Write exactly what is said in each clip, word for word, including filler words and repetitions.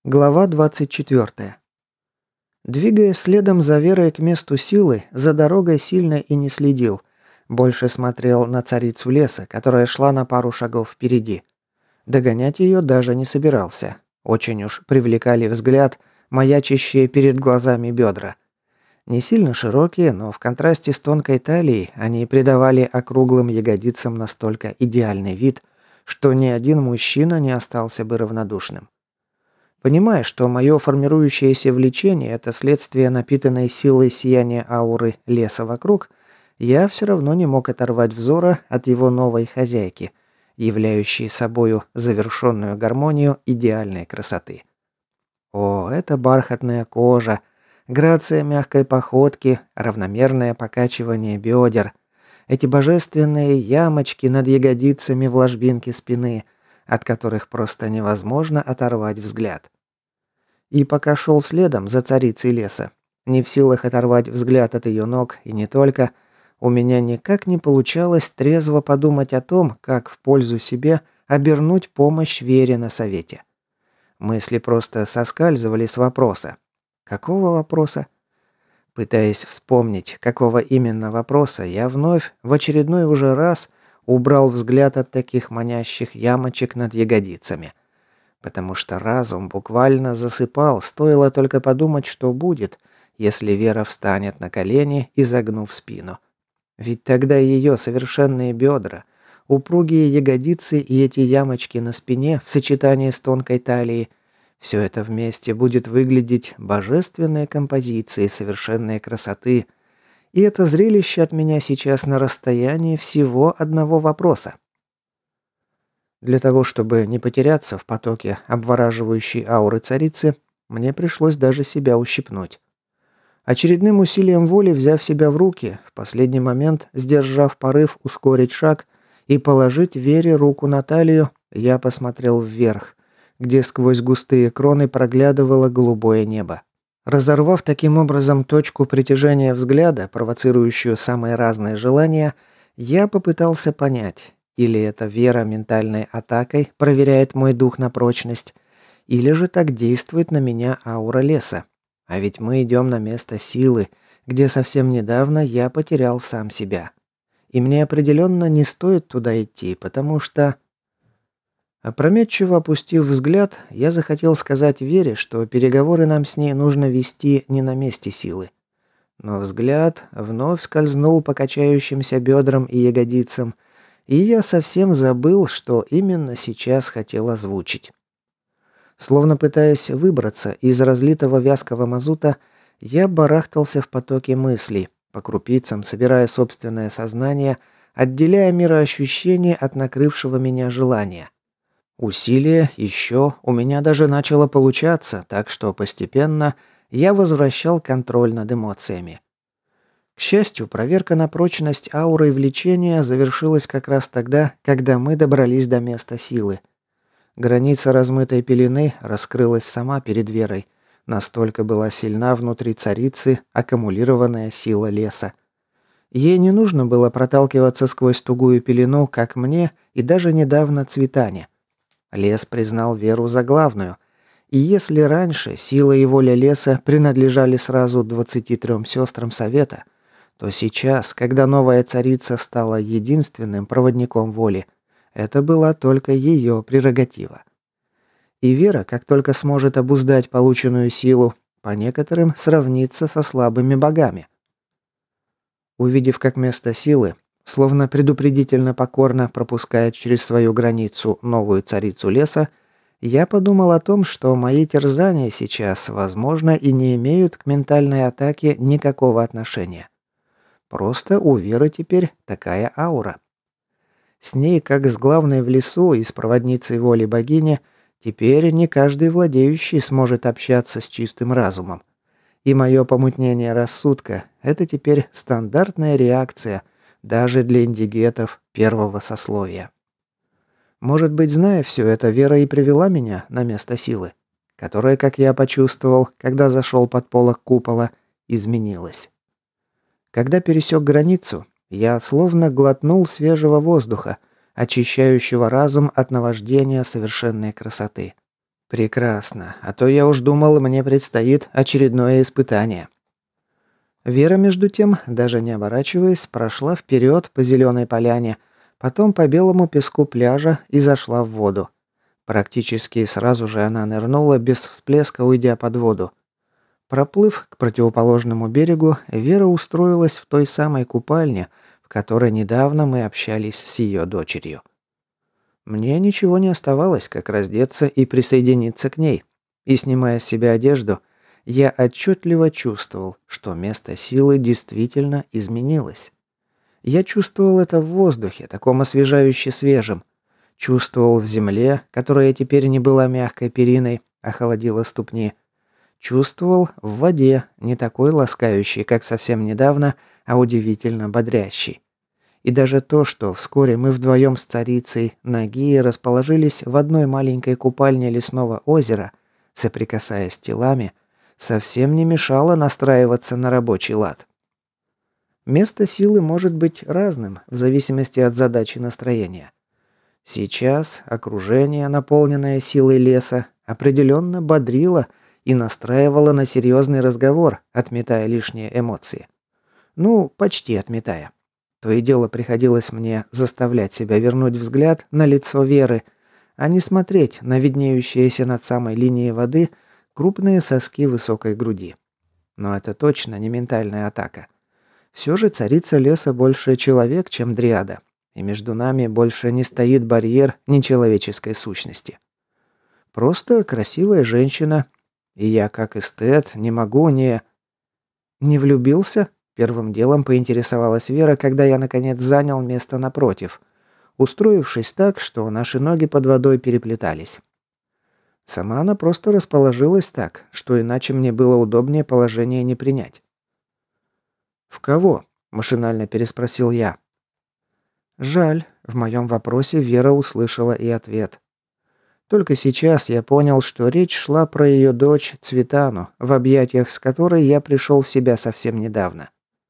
Глава двадцать четвёртая. Двигаясь следом за Верой к месту силы, за дорогой сильно и не следил. Больше смотрел на царицу леса, которая шла на пару шагов впереди. Догонять ее даже не собирался. Очень уж привлекали взгляд маячащие перед глазами бедра. Не сильно широкие, но в контрасте с тонкой талией они придавали округлым ягодицам настолько идеальный вид, что ни один мужчина не остался бы равнодушным. Понимая, что мое формирующееся влечение – это следствие напитанной силой сияния ауры леса вокруг, я все равно не мог оторвать взора от его новой хозяйки, являющей собою завершенную гармонию идеальной красоты. О, это бархатная кожа, грация мягкой походки, равномерное покачивание бедер, эти божественные ямочки над ягодицами в ложбинке спины, от которых просто невозможно оторвать взгляд. И пока шел следом за царицей леса, не в силах оторвать взгляд от ее ног, и не только, у меня никак не получалось трезво подумать о том, как в пользу себе обернуть помощь Вере на совете. Мысли просто соскальзывали с вопроса. Какого вопроса? Пытаясь вспомнить, какого именно вопроса, я вновь, в очередной уже раз, убрал взгляд от таких манящих ямочек над ягодицами. Потому что разум буквально засыпал, стоило только подумать, что будет, если Вера встанет на колени, изогнув спину. Ведь тогда ее совершенные бедра, упругие ягодицы и эти ямочки на спине в сочетании с тонкой талией, все это вместе будет выглядеть божественной композицией совершенной красоты. И это зрелище от меня сейчас на расстоянии всего одного вопроса. Для того, чтобы не потеряться в потоке обвораживающей ауры царицы, мне пришлось даже себя ущипнуть. Очередным усилием воли, взяв себя в руки, в последний момент, сдержав порыв ускорить шаг и положить Вере руку на талию, я посмотрел вверх, где сквозь густые кроны проглядывало голубое небо. Разорвав таким образом точку притяжения взгляда, провоцирующую самые разные желания, я попытался понять, или эта Вера ментальной атакой проверяет мой дух на прочность, или же так действует на меня аура леса. А ведь мы идем на место силы, где совсем недавно я потерял сам себя. И мне определенно не стоит туда идти, потому что... Опрометчиво опустив взгляд, я захотел сказать Вере, что переговоры нам с ней нужно вести не на месте силы. Но взгляд вновь скользнул по качающимся бедрам и ягодицам, и я совсем забыл, что именно сейчас хотел озвучить. Словно пытаясь выбраться из разлитого вязкого мазута, я барахтался в потоке мыслей, по крупицам собирая собственное сознание, отделяя мироощущение от накрывшего меня желания. Усилие еще у меня даже начало получаться, так что постепенно я возвращал контроль над эмоциями. К счастью, проверка на прочность ауры влечения завершилась как раз тогда, когда мы добрались до места силы. Граница размытой пелены раскрылась сама перед Верой. Настолько была сильна внутри царицы аккумулированная сила леса. Ей не нужно было проталкиваться сквозь тугую пелену, как мне и даже недавно Цветане. Лес признал Веру за главную. И если раньше сила и воля леса принадлежали сразу двадцати трём сестрам совета, то сейчас, когда новая царица стала единственным проводником воли, это была только ее прерогатива. И Вера, как только сможет обуздать полученную силу, по некоторым сравнится со слабыми богами. Увидев, как место силы, словно предупредительно покорно пропускает через свою границу новую царицу леса, я подумал о том, что мои терзания сейчас, возможно, и не имеют к ментальной атаке никакого отношения. Просто у Веры теперь такая аура. С ней, как с главной в лесу и с проводницей воли богини, теперь не каждый владеющий сможет общаться с чистым разумом. И мое помутнение рассудка – это теперь стандартная реакция даже для индигетов первого сословия. Может быть, зная все это, Вера и привела меня на место силы, которая, как я почувствовал, когда зашел под полог купола, изменилась. Когда пересек границу, я словно глотнул свежего воздуха, очищающего разум от наваждения совершенной красоты. Прекрасно, а то я уж думал, мне предстоит очередное испытание. Вера, между тем, даже не оборачиваясь, прошла вперед по зеленой поляне, потом по белому песку пляжа и зашла в воду. Практически сразу же она нырнула, без всплеска уйдя под воду. Проплыв к противоположному берегу, Вера устроилась в той самой купальне, в которой недавно мы общались с ее дочерью. Мне ничего не оставалось, как раздеться и присоединиться к ней. И, снимая с себя одежду, я отчетливо чувствовал, что место силы действительно изменилось. Я чувствовал это в воздухе, таком освежающе свежем. Чувствовал в земле, которая теперь не была мягкой периной, а холодила ступни. Чувствовал в воде, не такой ласкающей, как совсем недавно, а удивительно бодрящей. И даже то, что вскоре мы вдвоем с царицей Нагии расположились в одной маленькой купальне лесного озера, соприкасаясь телами, совсем не мешало настраиваться на рабочий лад. Место силы может быть разным, в зависимости от задачи настроения. Сейчас окружение, наполненное силой леса, определенно бодрило и настраивало на серьезный разговор, отметая лишние эмоции. Ну, почти отметая. То и дело приходилось мне заставлять себя вернуть взгляд на лицо Веры, а не смотреть на виднеющиеся над самой линией воды крупные соски высокой груди. Но это точно не ментальная атака. Все же царица леса больше человек, чем дриада, и между нами больше не стоит барьер нечеловеческой сущности. Просто красивая женщина, и я, как эстет, не могу не... Не влюбился? Первым делом поинтересовалась Вера, когда я, наконец, занял место напротив, устроившись так, что наши ноги под водой переплетались. Сама она просто расположилась так, что иначе мне было удобнее положение не принять. «В кого?» – машинально переспросил я. Жаль, в моем вопросе Вера услышала и ответ. Только сейчас я понял, что речь шла про ее дочь Цветану, в объятиях с которой я пришел в себя совсем недавно.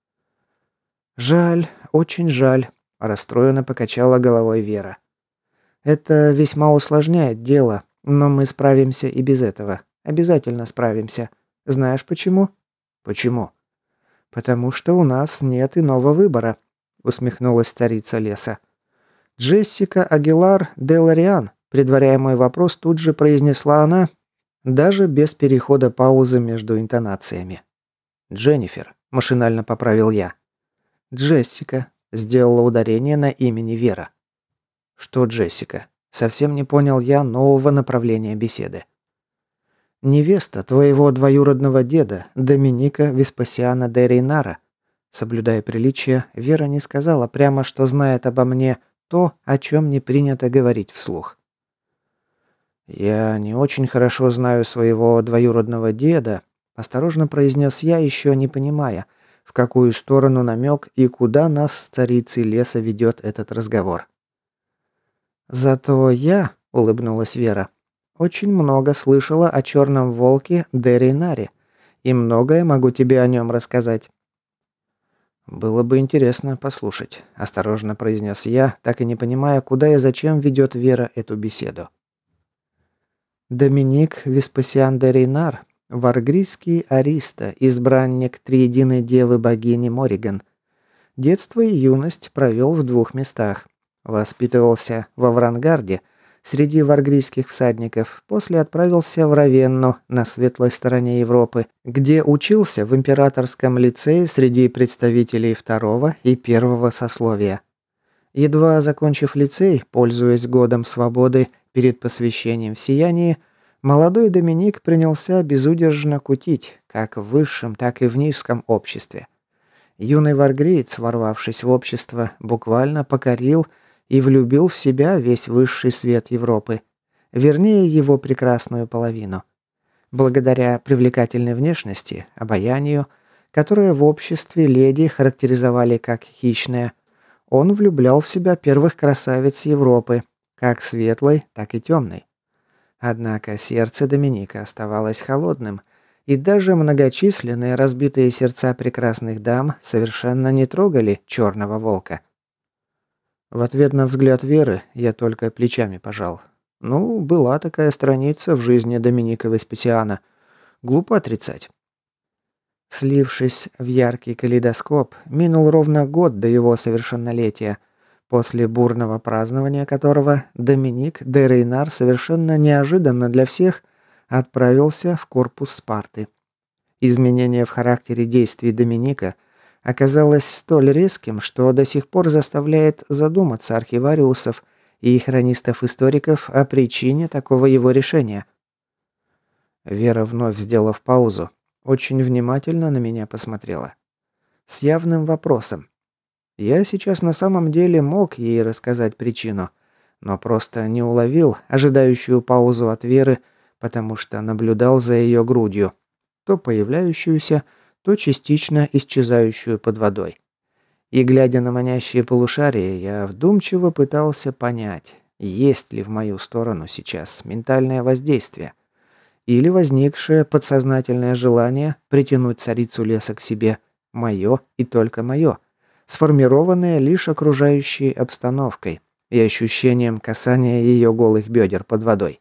«Жаль, очень жаль», – расстроенно покачала головой Вера. «Это весьма усложняет дело, но мы справимся и без этого. Обязательно справимся. Знаешь почему?» «Почему?» «Потому что у нас нет иного выбора», – усмехнулась царица леса. «Джессика Агилар де Лориан», предваряя мой вопрос, тут же произнесла она, даже без перехода паузы между интонациями. «Дженнифер», – машинально поправил я. «Джессика», – сделала ударение на имени Вера. «Что Джессика?» – совсем не понял я нового направления беседы. «Невеста твоего двоюродного деда, Доминика Веспасиана де Рейнара». Соблюдая приличие, Вера не сказала прямо, что знает обо мне то, о чем не принято говорить вслух. «Я не очень хорошо знаю своего двоюродного деда», – осторожно произнес я, еще не понимая, в какую сторону намек и куда нас с царицей леса ведет этот разговор. «Зато я», – улыбнулась Вера, – «очень много слышала о черном волке де Рейнаре, и многое могу тебе о нем рассказать». «Было бы интересно послушать», – осторожно произнес я, так и не понимая, куда и зачем ведет Вера эту беседу. Доминик Веспасиан де Рейнар, варгрийский ариста, избранник триединой девы богини Мориган. Детство и юность провел в двух местах. Воспитывался во Врангарде, среди варгрийских всадников, после отправился в Равенну, на светлой стороне Европы, где учился в императорском лицее среди представителей второго и первого сословия. Едва закончив лицей, пользуясь годом свободы перед посвящением в сиянии, молодой Доминик принялся безудержно кутить, как в высшем, так и в низком обществе. Юный варгриец, ворвавшись в общество, буквально покорил и влюбил в себя весь высший свет Европы, вернее, его прекрасную половину. Благодаря привлекательной внешности, обаянию, которое в обществе леди характеризовали как хищное, он влюблял в себя первых красавиц Европы, как светлой, так и темной. Однако сердце Доминика оставалось холодным, и даже многочисленные разбитые сердца прекрасных дам совершенно не трогали черного волка. В ответ на взгляд Веры я только плечами пожал. Ну, была такая страница в жизни Доминика Веспасиана. Глупо отрицать. Слившись в яркий калейдоскоп, минул ровно год до его совершеннолетия, после бурного празднования которого Доминик де Рейнар совершенно неожиданно для всех отправился в корпус Спарты. Изменение в характере действий Доминика оказалось столь резким, что до сих пор заставляет задуматься архивариусов и хронистов-историков о причине такого его решения. Вера, вновь сделав паузу, очень внимательно на меня посмотрела. С явным вопросом. Я сейчас на самом деле мог ей рассказать причину, но просто не уловил ожидающую паузу от Веры, потому что наблюдал за ее грудью, то появляющуюся, то частично исчезающую под водой. И, глядя на манящие полушария, я вдумчиво пытался понять, есть ли в мою сторону сейчас ментальное воздействие или возникшее подсознательное желание притянуть царицу леса к себе, мое и только мое, сформированное лишь окружающей обстановкой и ощущением касания ее голых бедер под водой.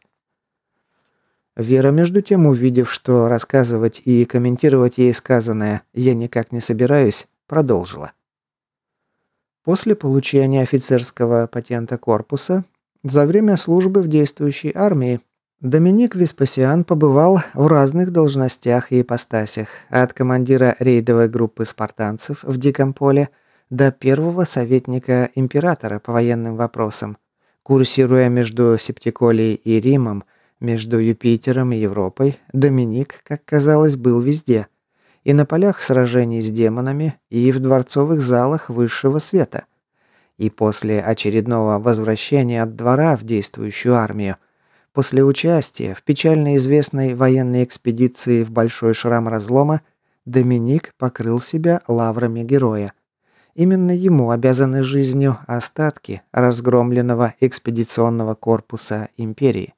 Вера, между тем, увидев, что рассказывать и комментировать ей сказанное я никак не собираюсь, продолжила. После получения офицерского патента корпуса, за время службы в действующей армии, Доминик Веспасиан побывал в разных должностях и ипостасях, от командира рейдовой группы спартанцев в Диком поле до первого советника императора по военным вопросам, курсируя между Септиколией и Римом, между Юпитером и Европой, Доминик, как казалось, был везде. И на полях сражений с демонами, и в дворцовых залах высшего света. И после очередного возвращения от двора в действующую армию, после участия в печально известной военной экспедиции в Большой Шрам Разлома, Доминик покрыл себя лаврами героя. Именно ему обязаны жизнью остатки разгромленного экспедиционного корпуса империи.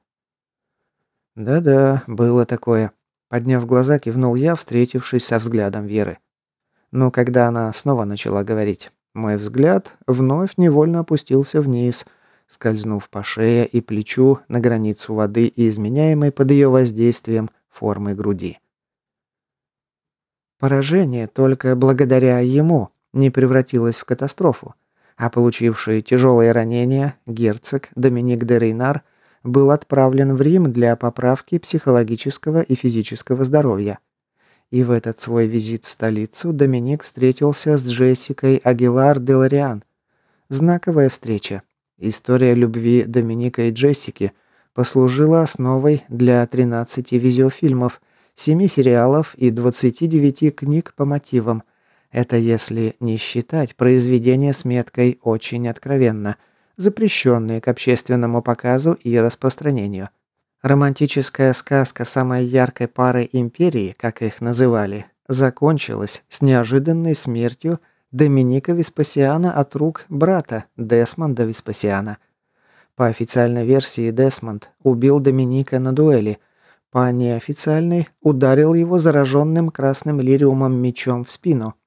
«Да-да, было такое», — подняв глаза, кивнул я, встретившись со взглядом Веры. Но когда она снова начала говорить, мой взгляд вновь невольно опустился вниз, скользнув по шее и плечу на границу воды и изменяемой под ее воздействием формы груди. Поражение только благодаря ему не превратилось в катастрофу, а получивший тяжелые ранения герцог Доминик де Рейнар был отправлен в Рим для поправки психологического и физического здоровья. И в этот свой визит в столицу Доминик встретился с Джессикой Агилар де Лориан. Знаковая встреча. История любви Доминика и Джессики послужила основой для тринадцати видеофильмов, семи сериалов и двадцати девяти книг по мотивам. Это если не считать произведения с меткой «очень откровенно», запрещенные к общественному показу и распространению. Романтическая сказка самой яркой пары империи, как их называли, закончилась с неожиданной смертью Доминика Веспасиана от рук брата Десмонда Веспасиана. По официальной версии Десмонд убил Доминика на дуэли, по неофициальной ударил его зараженным красным лириумом мечом в спину.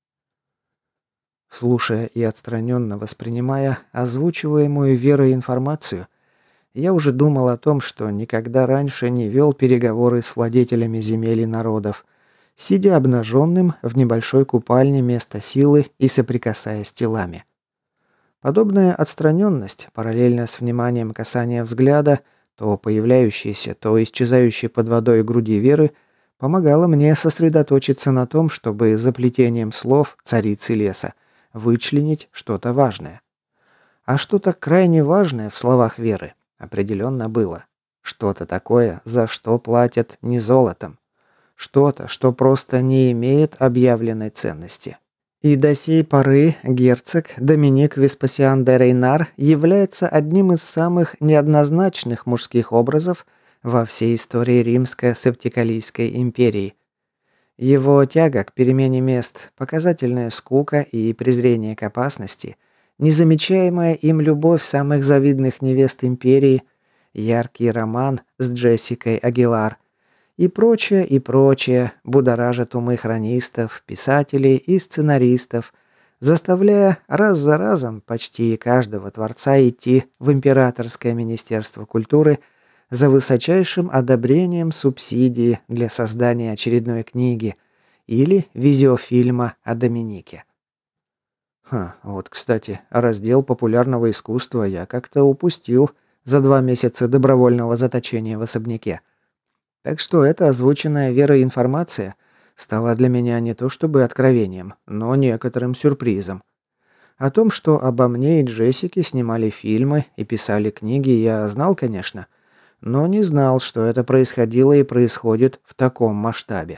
Слушая и отстраненно воспринимая озвучиваемую Верой информацию, я уже думал о том, что никогда раньше не вел переговоры с владетелями земель и народов, сидя обнаженным в небольшой купальне места силы и соприкасаясь телами. Подобная отстраненность, параллельно с вниманием касания взгляда, то появляющейся, то исчезающей под водой груди Веры, помогала мне сосредоточиться на том, чтобы за плетением слов царицы леса вычленить что-то важное. А что-то крайне важное в словах Веры определенно было. Что-то такое, за что платят не золотом. Что-то, что просто не имеет объявленной ценности. И до сей поры герцог Доминик Веспасиан де Рейнар является одним из самых неоднозначных мужских образов во всей истории Римско-Септикалийской империи. Его тяга к перемене мест, показательная скука и презрение к опасности, незамечаемая им любовь самых завидных невест империи, яркий роман с Джессикой Агилар и прочее, и прочее будоражит умы хронистов, писателей и сценаристов, заставляя раз за разом почти каждого творца идти в Императорское министерство культуры за высочайшим одобрением субсидии для создания очередной книги или видеофильма о Доминике. Ха, вот, кстати, раздел популярного искусства я как-то упустил за два месяца добровольного заточения в особняке. Так что эта озвученная Верой информация стала для меня не то чтобы откровением, но некоторым сюрпризом. О том, что обо мне и Джессике снимали фильмы и писали книги, я знал, конечно, но не знал, что это происходило и происходит в таком масштабе.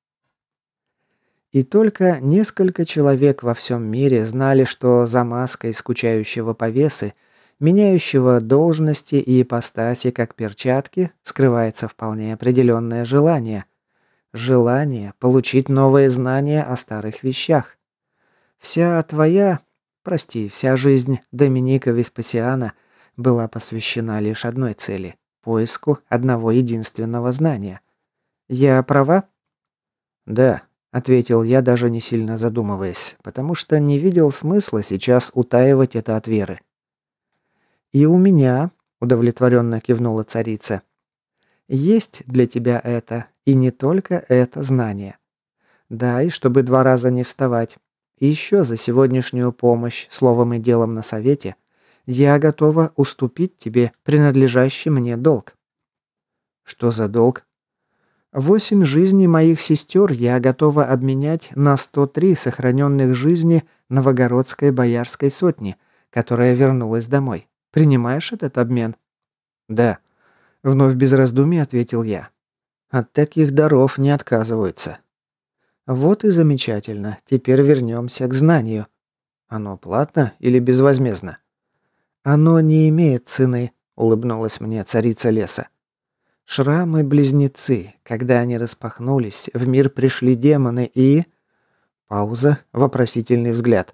И только несколько человек во всем мире знали, что за маской скучающего повесы, меняющего должности и ипостаси как перчатки, скрывается вполне определенное желание. Желание получить новые знания о старых вещах. Вся твоя, прости, вся жизнь Доминика Веспасиана была посвящена лишь одной цели – поиску одного единственного знания. Я права? Да. — ответил я, даже не сильно задумываясь, потому что не видел смысла сейчас утаивать это от Веры. «И у меня», — удовлетворенно кивнула царица, — «есть для тебя это, и не только это знание. Да, и чтобы два раза не вставать. И еще за сегодняшнюю помощь, словом и делом на совете, я готова уступить тебе принадлежащий мне долг». «Что за долг?» Восемь жизней моих сестер я готова обменять на сто три сохраненных жизни Новогородской боярской сотни, которая вернулась домой. Принимаешь этот обмен? Да. Вновь без раздумий ответил я. От таких даров не отказываются. Вот и замечательно. Теперь вернемся к знанию. Оно платно или безвозмездно? Оно не имеет цены, улыбнулась мне царица леса. Шрамы-близнецы. Когда они распахнулись, в мир пришли демоны и... Пауза, вопросительный взгляд.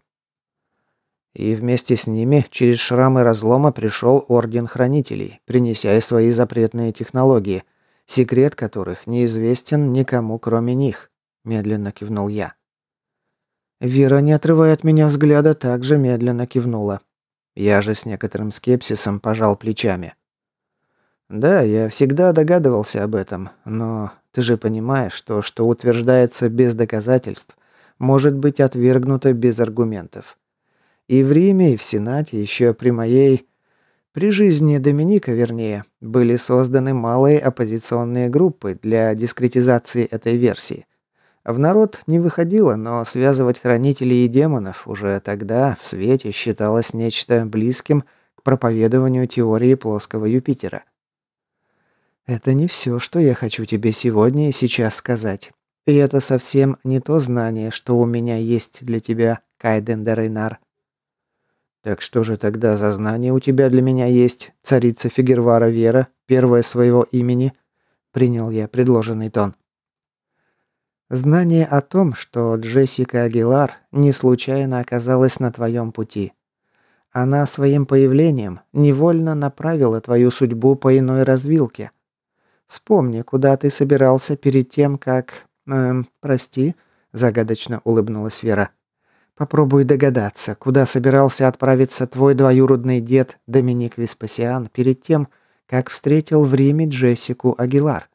И вместе с ними через шрамы разлома пришел Орден Хранителей, принеся свои запретные технологии, секрет которых неизвестен никому, кроме них, медленно кивнул я. Вера, не отрывая от меня взгляда, также медленно кивнула. Я же с некоторым скепсисом пожал плечами. Да, я всегда догадывался об этом, но ты же понимаешь, что что утверждается без доказательств, может быть отвергнуто без аргументов. И в Риме, и в Сенате еще при моей... При жизни Доминика, вернее, были созданы малые оппозиционные группы для дискретизации этой версии. В народ не выходило, но связывать хранителей и демонов уже тогда в свете считалось нечто близким к проповедованию теории плоского Юпитера. Это не все, что я хочу тебе сегодня и сейчас сказать. И это совсем не то знание, что у меня есть для тебя, Кайден де Рейнар. Так что же тогда за знание у тебя для меня есть, царица Фигервара Вера, первая своего имени? Принял я предложенный тон. Знание о том, что Джессика Агилар не случайно оказалась на твоем пути. Она своим появлением невольно направила твою судьбу по иной развилке. Вспомни, куда ты собирался перед тем, как... Эм, прости, загадочно улыбнулась Вера. Попробуй догадаться, куда собирался отправиться твой двоюродный дед Доминик Веспасиан перед тем, как встретил в Риме Джессику Агилар.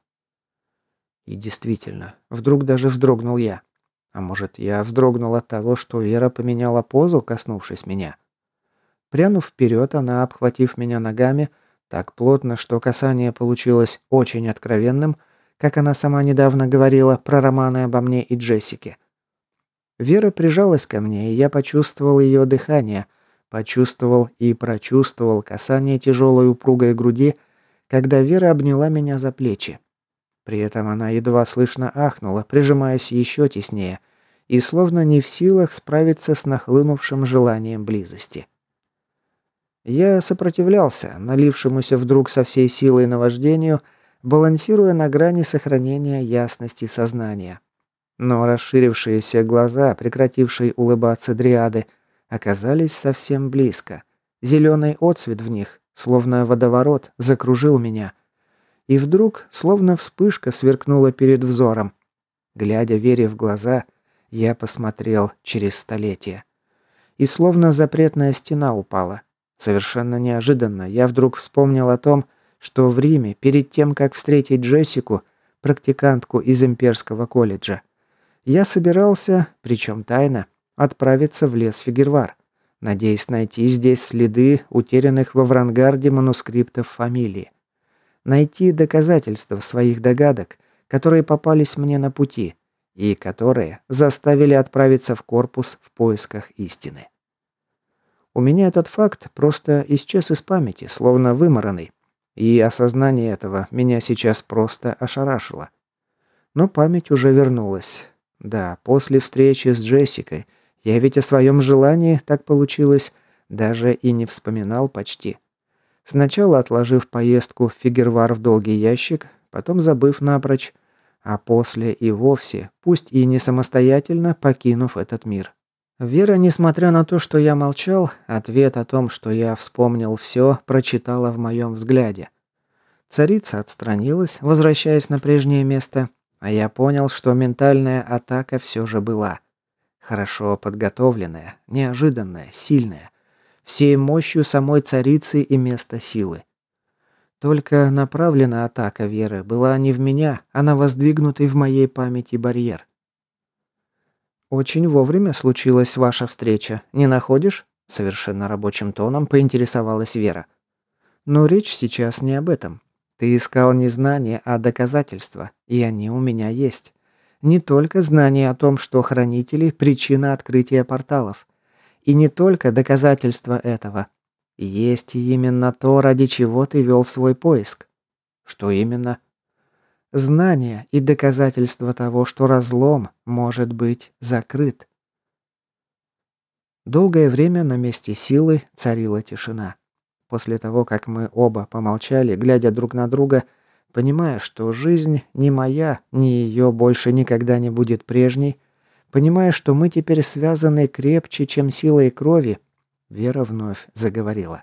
И действительно, вдруг даже вздрогнул я. А может, я вздрогнул от того, что Вера поменяла позу, коснувшись меня. Прянув вперед, она, обхватив меня ногами, так плотно, что касание получилось очень откровенным, как она сама недавно говорила про романы обо мне и Джессике. Вера прижалась ко мне, и я почувствовал ее дыхание, почувствовал и прочувствовал касание тяжелой упругой груди, когда Вера обняла меня за плечи. При этом она едва слышно ахнула, прижимаясь еще теснее, и словно не в силах справиться с нахлынувшим желанием близости. Я сопротивлялся, налившемуся вдруг со всей силой наваждению, балансируя на грани сохранения ясности сознания. Но расширившиеся глаза, прекратившие улыбаться дриады, оказались совсем близко. Зеленый отсвет в них, словно водоворот, закружил меня. И вдруг, словно вспышка, сверкнула перед взором. Глядя Вере в глаза, я посмотрел через столетия. и словно запретная стена упала. Совершенно неожиданно я вдруг вспомнил о том, что в Риме, перед тем, как встретить Джессику, практикантку из имперского колледжа, я собирался, причем тайно, отправиться в лес Фигервар, надеясь найти здесь следы утерянных во Врангарде манускриптов фамилии. Найти доказательства своих догадок, которые попались мне на пути и которые заставили отправиться в корпус в поисках истины. У меня этот факт просто исчез из памяти, словно вымаранный, и осознание этого меня сейчас просто ошарашило. Но память уже вернулась. Да, после встречи с Джессикой я ведь о своем желании, так получилось, даже и не вспоминал почти. Сначала отложив поездку в Фигервар в долгий ящик, потом забыв напрочь, а после и вовсе, пусть и не самостоятельно, покинув этот мир. Вера, несмотря на то, что я молчал, ответ о том, что я вспомнил все, прочитала в моем взгляде. Царица отстранилась, возвращаясь на прежнее место, а я понял, что ментальная атака все же была. Хорошо подготовленная, неожиданная, сильная. Всей мощью самой царицы и места силы. Только направлена атака Веры была не в меня, а на воздвигнутый в моей памяти барьер. «Очень вовремя случилась ваша встреча, не находишь?» Совершенно рабочим тоном поинтересовалась Вера. «Но речь сейчас не об этом. Ты искал не знания, а доказательства, и они у меня есть. Не только знания о том, что хранители – причина открытия порталов. И не только доказательства этого. Есть именно то, ради чего ты вел свой поиск». «Что именно?» Знания и доказательства того, что разлом может быть закрыт. Долгое время на месте силы царила тишина. После того, как мы оба помолчали, глядя друг на друга, понимая, что жизнь не моя, ни ее больше никогда не будет прежней, понимая, что мы теперь связаны крепче, чем силой крови, Вера вновь заговорила.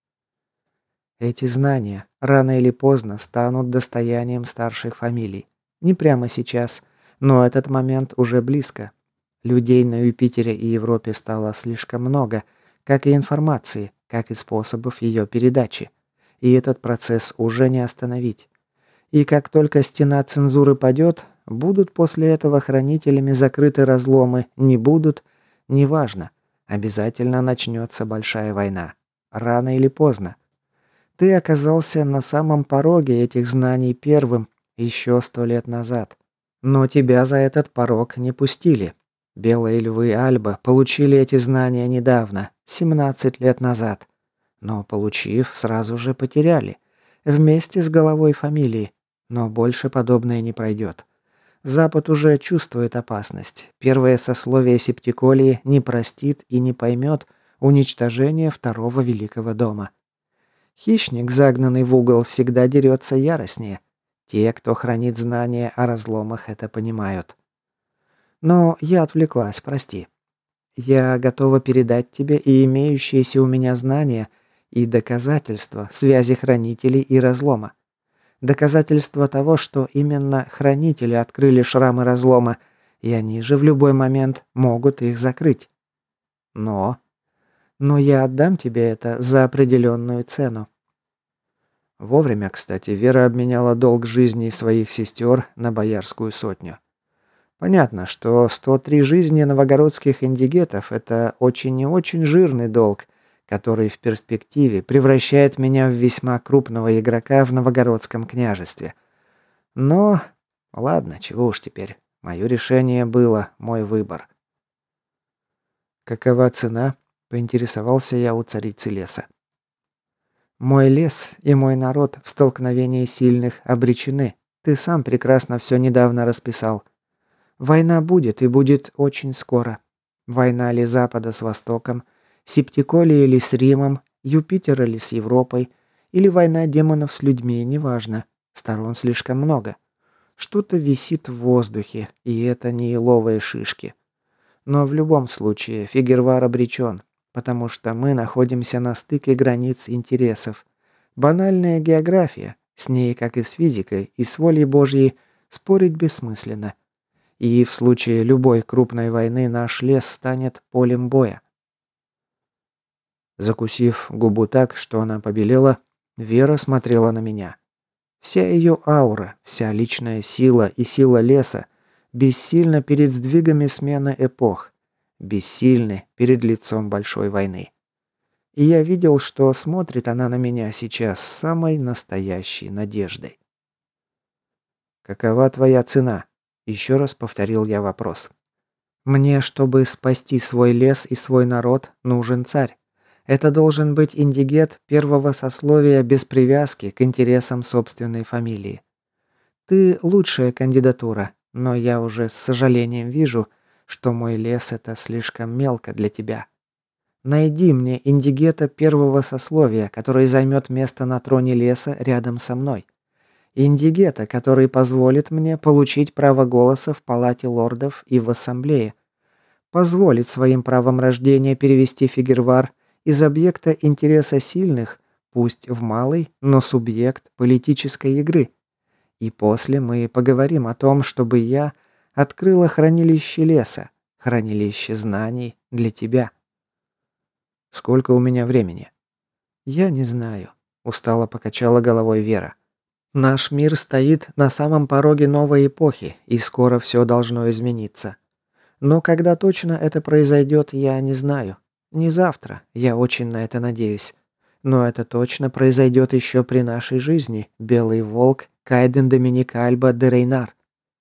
Эти знания рано или поздно станут достоянием старших фамилий. Не прямо сейчас, но этот момент уже близко. Людей на Юпитере и Европе стало слишком много, как и информации, как и способов ее передачи. И этот процесс уже не остановить. И как только стена цензуры падет, будут после этого хранителями закрыты разломы, не будут, неважно. Обязательно начнется большая война. Рано или поздно. Ты оказался на самом пороге этих знаний первым еще сто лет назад. Но тебя за этот порог не пустили. Белые львы Альба получили эти знания недавно, семнадцать лет назад. Но получив, сразу же потеряли. Вместе с головой фамилии. Но больше подобное не пройдет. Запад уже чувствует опасность. Первое сословие септиколии не простит и не поймет уничтожение второго великого дома. Хищник, загнанный в угол, всегда дерется яростнее. Те, кто хранит знания о разломах, это понимают. Но я отвлеклась, прости. Я готова передать тебе и имеющиеся у меня знания, и доказательства связи хранителей и разлома. Доказательства того, что именно хранители открыли шрамы разлома, и они же в любой момент могут их закрыть. Но... Но я отдам тебе это за определенную цену. Вовремя, кстати, Вера обменяла долг жизни своих сестер на боярскую сотню. Понятно, что сто три жизни новогородских индигетов – это очень и очень жирный долг, который в перспективе превращает меня в весьма крупного игрока в новогородском княжестве. Но... Ладно, чего уж теперь. Мое решение было, мой выбор. Какова цена? Поинтересовался я у царицы леса. Мой лес и мой народ в столкновении сильных обречены. Ты сам прекрасно все недавно расписал. Война будет и будет очень скоро. Война ли Запада с Востоком, Септиколии ли с Римом, Юпитера ли с Европой, или война демонов с людьми, неважно. Сторон слишком много. Что-то висит в воздухе, и это не еловые шишки. Но в любом случае Фигервар обречен. Потому что мы находимся на стыке границ интересов. Банальная география, с ней, как и с физикой, и с волей Божьей, спорить бессмысленно. И в случае любой крупной войны наш лес станет полем боя. Закусив губу так, что она побелела, Вера смотрела на меня. Вся ее аура, вся личная сила и сила леса бессильна перед сдвигами смены эпох, бессильны перед лицом большой войны. И я видел, что смотрит она на меня сейчас с самой настоящей надеждой. «Какова твоя цена?» – еще раз повторил я вопрос. «Мне, чтобы спасти свой лес и свой народ, нужен царь. Это должен быть индигет первого сословия без привязки к интересам собственной фамилии. Ты лучшая кандидатура, но я уже с сожалением вижу, что мой лес это слишком мелко для тебя. Найди мне индигета первого сословия, который займет место на троне леса рядом со мной. Индигета, который позволит мне получить право голоса в палате лордов и в ассамблее. Позволит своим правом рождения перевести Фигервар из объекта интереса сильных, пусть в малый, но субъект политической игры. И после мы поговорим о том, чтобы я открыла хранилище леса, хранилище знаний для тебя. Сколько у меня времени? Я не знаю, устало покачала головой Вера. Наш мир стоит на самом пороге новой эпохи, и скоро все должно измениться. Но когда точно это произойдет, я не знаю. Не завтра, я очень на это надеюсь. Но это точно произойдет еще при нашей жизни, Белый Волк, Кайден Доминик Альба де Рейнар.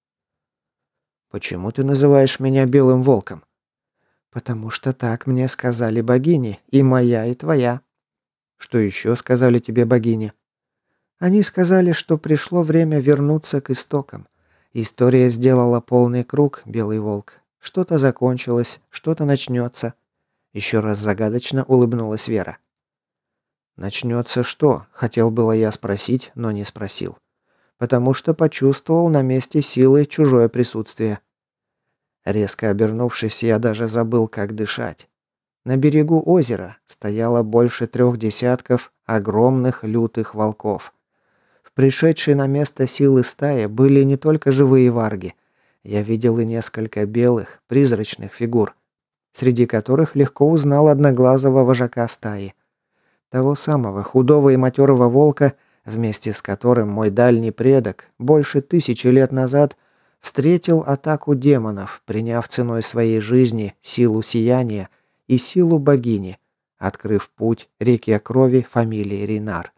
«Почему ты называешь меня Белым Волком?» «Потому что так мне сказали богини, и моя, и твоя». «Что еще сказали тебе богини?» «Они сказали, что пришло время вернуться к истокам. История сделала полный круг, Белый Волк. Что-то закончилось, что-то начнется». Еще раз загадочно улыбнулась Вера. «Начнется что?» – хотел было я спросить, но не спросил. Потому что почувствовал на месте силы чужое присутствие. Резко обернувшись, я даже забыл, как дышать. На берегу озера стояло больше трех десятков огромных лютых волков. В пришедшей на место силы стаи были не только живые варги. Я видел и несколько белых, призрачных фигур, среди которых легко узнал одноглазого вожака стаи. Того самого худого и матерого волка, вместе с которым мой дальний предок больше тысячи лет назад встретил атаку демонов, приняв ценой своей жизни силу сияния и силу богини, открыв путь реке крови фамилии Рейнар.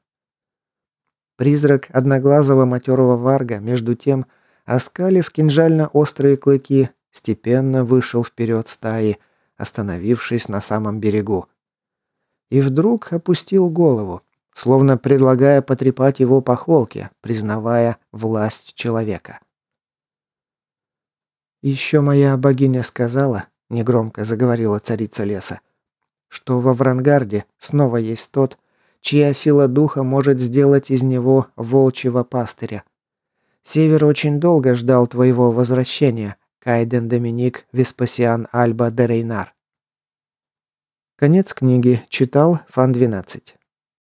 Призрак одноглазого матерого варга, между тем, оскалив кинжально-острые клыки, степенно вышел вперед стаи, остановившись на самом берегу. И вдруг опустил голову, словно предлагая потрепать его по холке, признавая власть человека. «Еще моя богиня сказала, — негромко заговорила царица леса, — что во Врангарде снова есть тот, чья сила духа может сделать из него волчьего пастыря. Север очень долго ждал твоего возвращения, Кайден Доминик Веспасиан Альба де Рейнар». Конец книги. Читал Фан двенадцать.